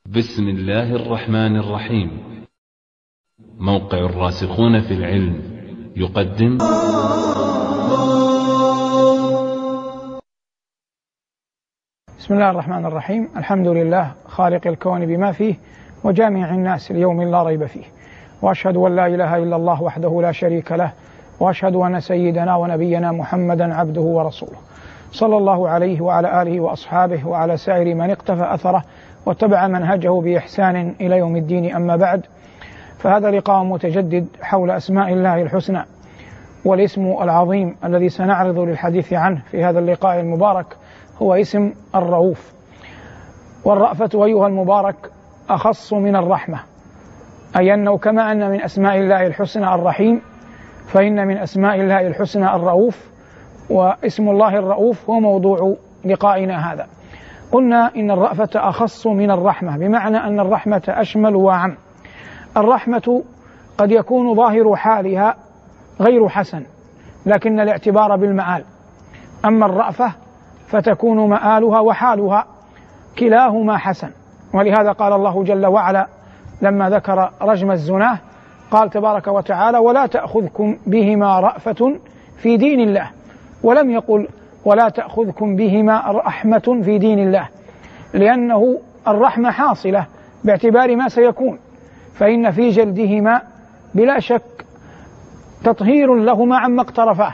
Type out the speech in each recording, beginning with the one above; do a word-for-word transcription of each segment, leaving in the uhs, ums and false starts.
بسم الله الرحمن الرحيم. موقع الراسخون في العلم يقدم بسم الله الرحمن الرحيم. الحمد لله خالق الكون بما فيه وجامع الناس ليوم لا ريب فيه، وأشهد أن لا إله إلا الله وحده لا شريك له، وأشهد أن سيدنا ونبينا محمدا عبده ورسوله، صلى الله عليه وعلى آله وأصحابه وعلى سائر من اقتفى أثره واتبع منهجه بإحسان إلى يوم الدين. أما بعد، فهذا لقاء متجدد حول أسماء الله الحسنى، والاسم العظيم الذي سنعرض للحديث عنه في هذا اللقاء المبارك هو اسم الرؤوف. والرأفة أيها المبارك أخص من الرحمة، أي أنه كما أن من أسماء الله الحسنى الرحيم، فإن من أسماء الله الحسنى الرؤوف، واسم الله الرؤوف هو موضوع لقائنا هذا. قلنا إن الرأفة أخص من الرحمة، بمعنى أن الرحمة أشمل وأعم. الرحمة قد يكون ظاهر حالها غير حسن، لكن الاعتبار بالمآل. أما الرأفة فتكون مآلها وحالها كلاهما حسن. ولهذا قال الله جل وعلا لما ذكر رجم الزناه، قال تبارك وتعالى: ولا تأخذكم بهما رأفة في دين الله، ولم يقل ولا تأخذكم بهما رحمة في دين الله، لأنه الرحمة حاصلة باعتبار ما سيكون، فإن في جلدهما بلا شك تطهير لهما عما اقترفاه.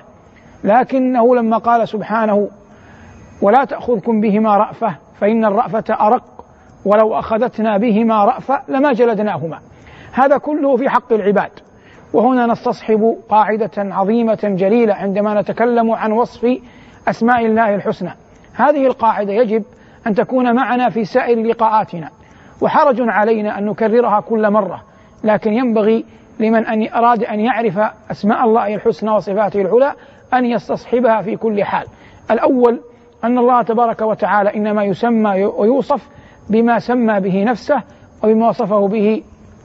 لكنه لما قال سبحانه ولا تأخذكم بهما رأفة، فإن الرأفة أرق، ولو أخذتنا بهما رأفة لما جلدناهما. هذا كله في حق العباد. وهنا نستصحب قاعدة عظيمة جليلة عندما نتكلم عن وصف أسماء الله الحسنى. هذه القاعدة يجب أن تكون معنا في سائر لقاءاتنا، وحرج علينا أن نكررها كل مرة، لكن ينبغي لمن أن أراد أن يعرف أسماء الله الحسنى وصفاته العلى أن يستصحبها في كل حال. الأول أن الله تبارك وتعالى إنما يسمى ويوصف بما سمى به نفسه، وبما وصفه به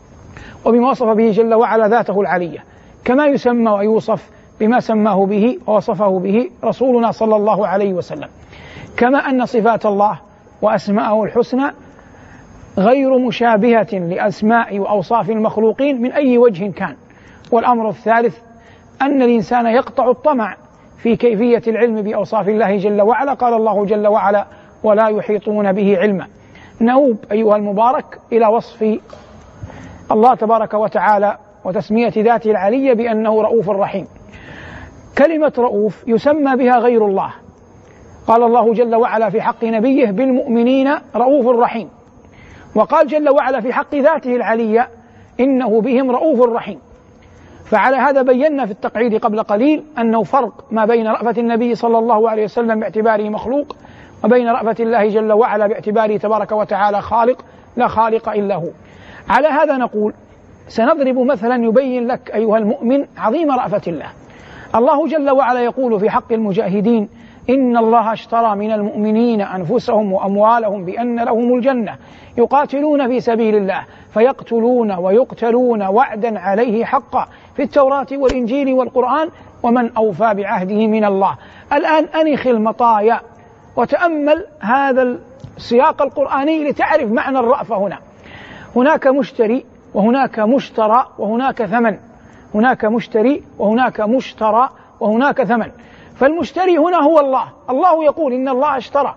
وبما وصف به جل وعلا ذاته العلية، كما يسمى ويوصف بما سماه به ووصفه به رسولنا صلى الله عليه وسلم. كما أن صفات الله وأسماءه الحسنى غير مشابهة لأسماء وأوصاف المخلوقين من أي وجه كان. والأمر الثالث أن الإنسان يقطع الطمع في كيفية العلم بأوصاف الله جل وعلا. قال الله جل وعلا: ولا يحيطون به علما. نؤوب أيها المبارك إلى وصف الله تبارك وتعالى وتسمية ذاته العلية بأنه رؤوف رحيم. كلمة رؤوف يسمى بها غير الله. قال الله جل وعلا في حق نبيه: بالمؤمنين رؤوف رحيم. وقال جل وعلا في حق ذاته العلية: إنه بهم رؤوف رحيم. فعلى هذا بينا في التقعيد قبل قليل أنه فرق ما بين رأفة النبي صلى الله عليه وسلم باعتباره مخلوق، وبين رأفة الله جل وعلا باعتباره تبارك وتعالى خالق لا خالق إلا هو. على هذا نقول سنضرب مثلا يبين لك أيها المؤمن عظيم رأفة الله. الله جل وعلا يقول في حق المجاهدين: إن الله اشترى من المؤمنين أنفسهم وأموالهم بأن لهم الجنة يقاتلون في سبيل الله فيقتلون ويقتلون وعدا عليه حقا في التوراة والإنجيل والقرآن ومن أوفى بعهده من الله. الآن أنخ المطايا وتأمل هذا السياق القرآني لتعرف معنى الرأفة. هنا هناك مشتري وهناك مشترى وهناك ثمن. هناك مشتري وهناك مشترى وهناك ثمن. فالمشتري هنا هو الله. الله يقول إن الله اشترى.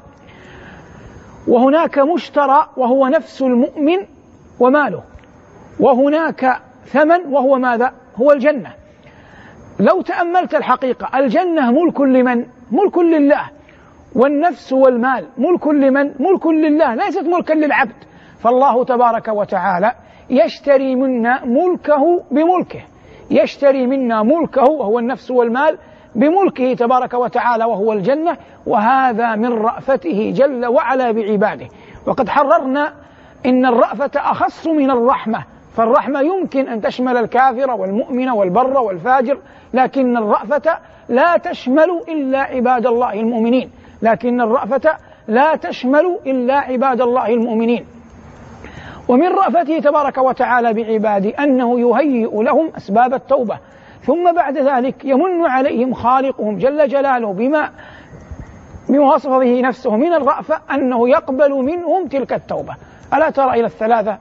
وهناك مشترى وهو نفس المؤمن وماله. وهناك ثمن وهو ماذا؟ هو الجنة. لو تأملت الحقيقة، الجنة ملك لمن؟ ملك لله. والنفس والمال ملك لمن؟ ملك لله، ليست ملكا للعبد. فالله تبارك وتعالى يشتري منا ملكه بملكه، يشتري منا ملكه وهو النفس والمال بملكه تبارك وتعالى وهو الجنة. وهذا من رأفته جل وعلا بعباده. وقد حررنا إن الرأفة أخص من الرحمة، فالرحمة يمكن أن تشمل الكافر والمؤمن والبر والفاجر، لكن الرأفة لا تشمل إلا عباد الله المؤمنين. لكن الرأفة لا تشمل إلا عباد الله المؤمنين. ومن رأفته تبارك وتعالى بعباده أنه يهيئ لهم أسباب التوبة، ثم بعد ذلك يمن عليهم خالقهم جل جلاله بما بما وصف به نفسه من الرأفة، أنه يقبل منهم تلك التوبة. ألا ترى إلى الثلاثة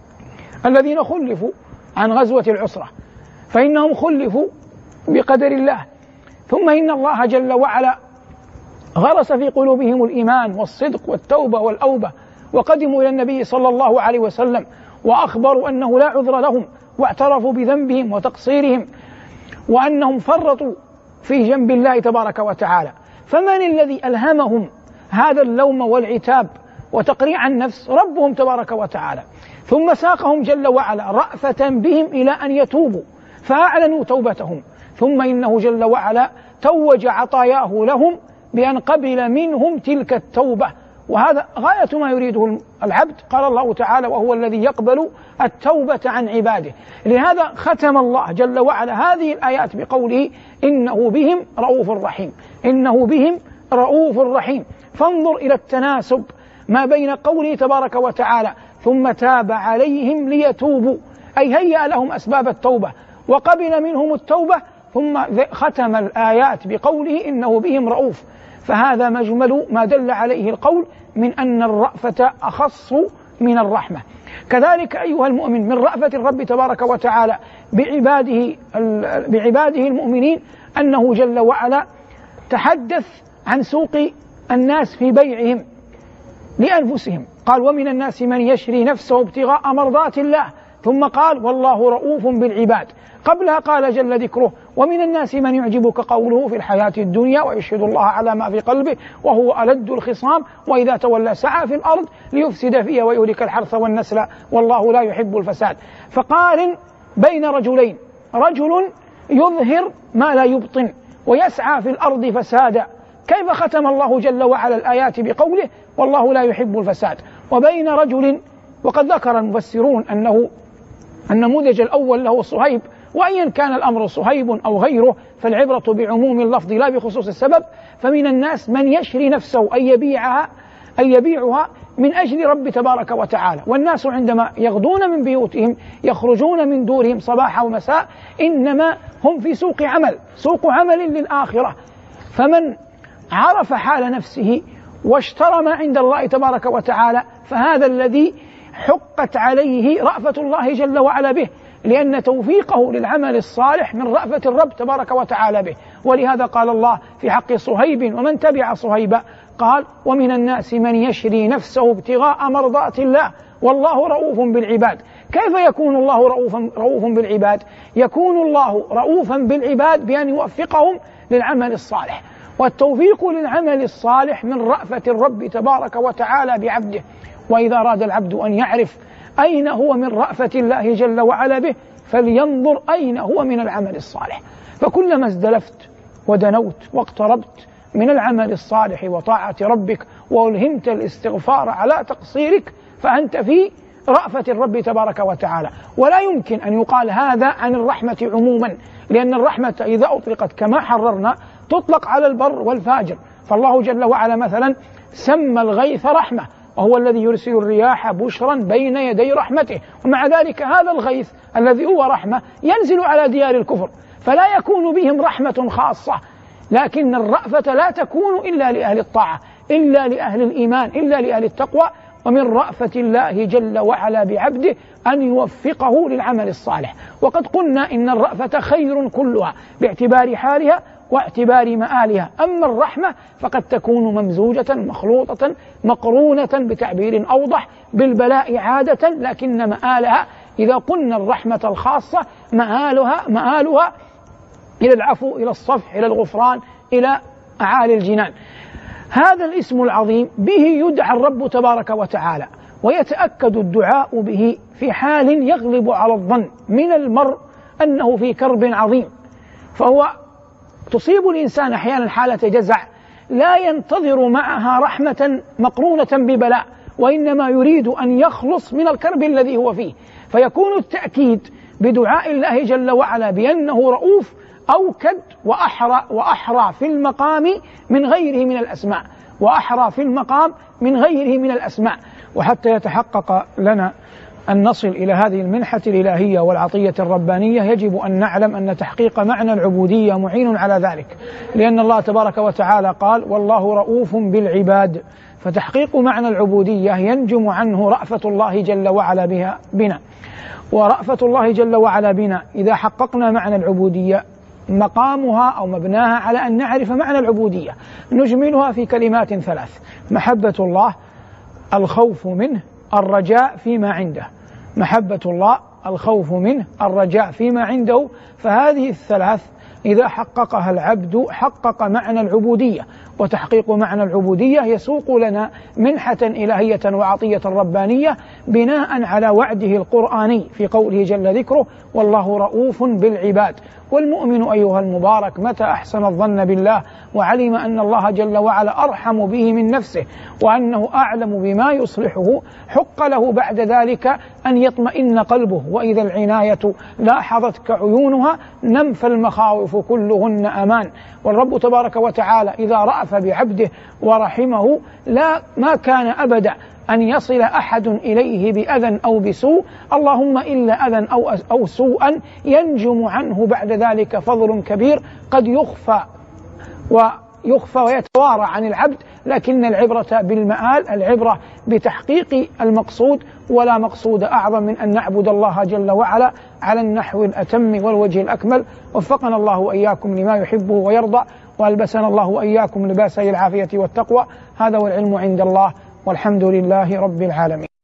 الذين خلفوا عن غزوة العسرة، فإنهم خلفوا بقدر الله، ثم إن الله جل وعلا غرس في قلوبهم الإيمان والصدق والتوبة والأوبة، وقدموا إلى النبي صلى الله عليه وسلم وأخبروا أنه لا عذر لهم، واعترفوا بذنبهم وتقصيرهم وأنهم فرطوا في جنب الله تبارك وتعالى. فمن الذي ألهمهم هذا اللوم والعتاب وتقريع النفس؟ ربهم تبارك وتعالى. ثم ساقهم جل وعلا رأفة بهم إلى أن يتوبوا فأعلنوا توبتهم، ثم إنه جل وعلا توج عطاياه لهم بأن قبل منهم تلك التوبة، وهذا غاية ما يريده العبد. قال الله تعالى: وهو الذي يقبل التوبة عن عباده. لهذا ختم الله جل وعلا هذه الآيات بقوله: إنه بهم رؤوف رحيم، إنه بهم رؤوف رحيم. فانظر إلى التناسب ما بين قوله تبارك وتعالى: ثم تاب عليهم ليتوبوا، أي هيأ لهم أسباب التوبة وقبل منهم التوبة، ثم ختم الآيات بقوله: إنه بهم رؤوف. فهذا مجمل ما دل عليه القول من أن الرأفة أخص من الرحمة. كذلك أيها المؤمن، من رأفة الرب تبارك وتعالى بعباده بعباده المؤمنين أنه جل وعلا تحدث عن سوق الناس في بيعهم لأنفسهم. قال: ومن الناس من يشري نفسه ابتغاء مرضات الله، ثم قال: والله رؤوف بالعباد. قبلها قال جل ذكره: ومن الناس من يعجبك قوله في الحياة الدنيا ويشهد الله على ما في قلبه وهو ألد الخصام وإذا تولى سعى في الأرض ليفسد فيها ويهلك الحرث والنسل والله لا يحب الفساد. فقارن بين رجلين: رجل يظهر ما لا يبطن ويسعى في الأرض فسادا، كيف ختم الله جل وعلا الآيات بقوله: والله لا يحب الفساد؟ وبين رجل، وقد ذكر المفسرون أنه النموذج الأول له صهيب، وأيا كان الأمر صهيب أو غيره فالعبرة بعموم اللفظ لا بخصوص السبب. فمن الناس من يشري نفسه أي يبيعها أي يبيعها من أجل رب تبارك وتعالى. والناس عندما يغدون من بيوتهم يخرجون من دورهم صباحا ومساء إنما هم في سوق عمل، سوق عمل للآخرة. فمن عرف حال نفسه واشترى ما عند الله تبارك وتعالى فهذا الذي حقت عليه رأفة الله جل وعلا به، لأن توفيقه للعمل الصالح من رأفة الرب تبارك وتعالى به. ولهذا قال الله في حق صهيب ومن تبع صهيبا قال: ومن الناس من يشري نفسه ابتغاء مرضات الله والله رؤوف بالعباد. كيف يكون الله رؤوفا رؤوف بالعباد؟ يكون الله رؤوفا بالعباد بأن يوفقهم للعمل الصالح، والتوفيق للعمل الصالح من رأفة الرب تبارك وتعالى بعبده. وإذا أراد العبد أن يعرف أين هو من رأفة الله جل وعلا به فلينظر أين هو من العمل الصالح. فكلما ازدلفت ودنوت واقتربت من العمل الصالح وطاعة ربك وألهمت الاستغفار على تقصيرك فأنت في رأفة الرب تبارك وتعالى. ولا يمكن أن يقال هذا عن الرحمة عموما، لأن الرحمة إذا أطلقت كما حررنا تطلق على البر والفاجر. فالله جل وعلا مثلا سمى الغيث رحمة، وهو الذي يرسل الرياح بشرا بين يدي رحمته، ومع ذلك هذا الغيث الذي هو رحمة ينزل على ديار الكفر فلا يكون بهم رحمة خاصة. لكن الرأفة لا تكون إلا لأهل الطاعة، إلا لأهل الإيمان، إلا لأهل التقوى. ومن رأفة الله جل وعلا بعبده أن يوفقه للعمل الصالح. وقد قلنا إن الرأفة خير كلها باعتبار حالها واعتبار مآلها. أما الرحمة فقد تكون ممزوجة مخلوطة مقرونة بتعبير أوضح بالبلاء عادة، لكن مآلها إذا قلنا الرحمة الخاصة مآلها مآلها إلى العفو، إلى الصفح، إلى الغفران، إلى أعالي الجنان. هذا الاسم العظيم به يدعى الرب تبارك وتعالى، ويتأكد الدعاء به في حال يغلب على الظن من المرء أنه في كرب عظيم، فهو تصيب الإنسان أحيانا حالة جزع لا ينتظر معها رحمة مقرونة ببلاء، وإنما يريد أن يخلص من الكرب الذي هو فيه، فيكون التأكيد بدعاء الله جل وعلا بأنه رؤوف أوكد وأحرى وأحرى في المقام من غيره من الأسماء، وأحرى في المقام من غيره من الأسماء. وحتى يتحقق لنا أن نصل إلى هذه المنحة الإلهية والعطية الربانية يجب أن نعلم أن تحقيق معنى العبودية معين على ذلك، لأن الله تبارك وتعالى قال والله رؤوف بالعباد. فتحقيق معنى العبودية ينجم عنه رأفة الله جل وعلا بها بنا، ورأفة الله جل وعلا بنا إذا حققنا معنى العبودية مقامها أو مبناها على أن نعرف معنى العبودية. نجملها في كلمات ثلاث: محبة الله، الخوف منه، الرجاء فيما عنده. محبة الله، الخوف منه، الرجاء فيما عنده. فهذه الثلاث إذا حققها العبد حقق معنى العبودية، وتحقيق معنى العبودية يسوق لنا منحة إلهية وعطية ربانية بناء على وعده القرآني في قوله جل ذكره والله رؤوف بالعباد. والمؤمن أيها المبارك متى أحسن الظن بالله وعلم أن الله جل وعلا أرحم به من نفسه وأنه أعلم بما يصلحه، حق له بعد ذلك أن يطمئن قلبه. وإذا العناية لاحظتك عيونها نمف المخاوف كلهن أمان. والرب تبارك وتعالى إذا رأف بعبده ورحمه لا ما كان أبدا أن يصل أحد إليه بأذى أو بسوء، اللهم إلا أذى أو, أو سوءا ينجم عنه بعد ذلك فضل كبير قد يخفى ويخفى ويتوارى عن العبد. لكن العبرة بالمآل، العبرة بتحقيق المقصود، ولا مقصود أعظم من أن نعبد الله جل وعلا على النحو الأتم والوجه الأكمل. وفقنا الله وإياكم لما يحبه ويرضى، وألبسنا الله وإياكم لباس العافية والتقوى. هذا والعلم عند الله، والحمد لله رب العالمين.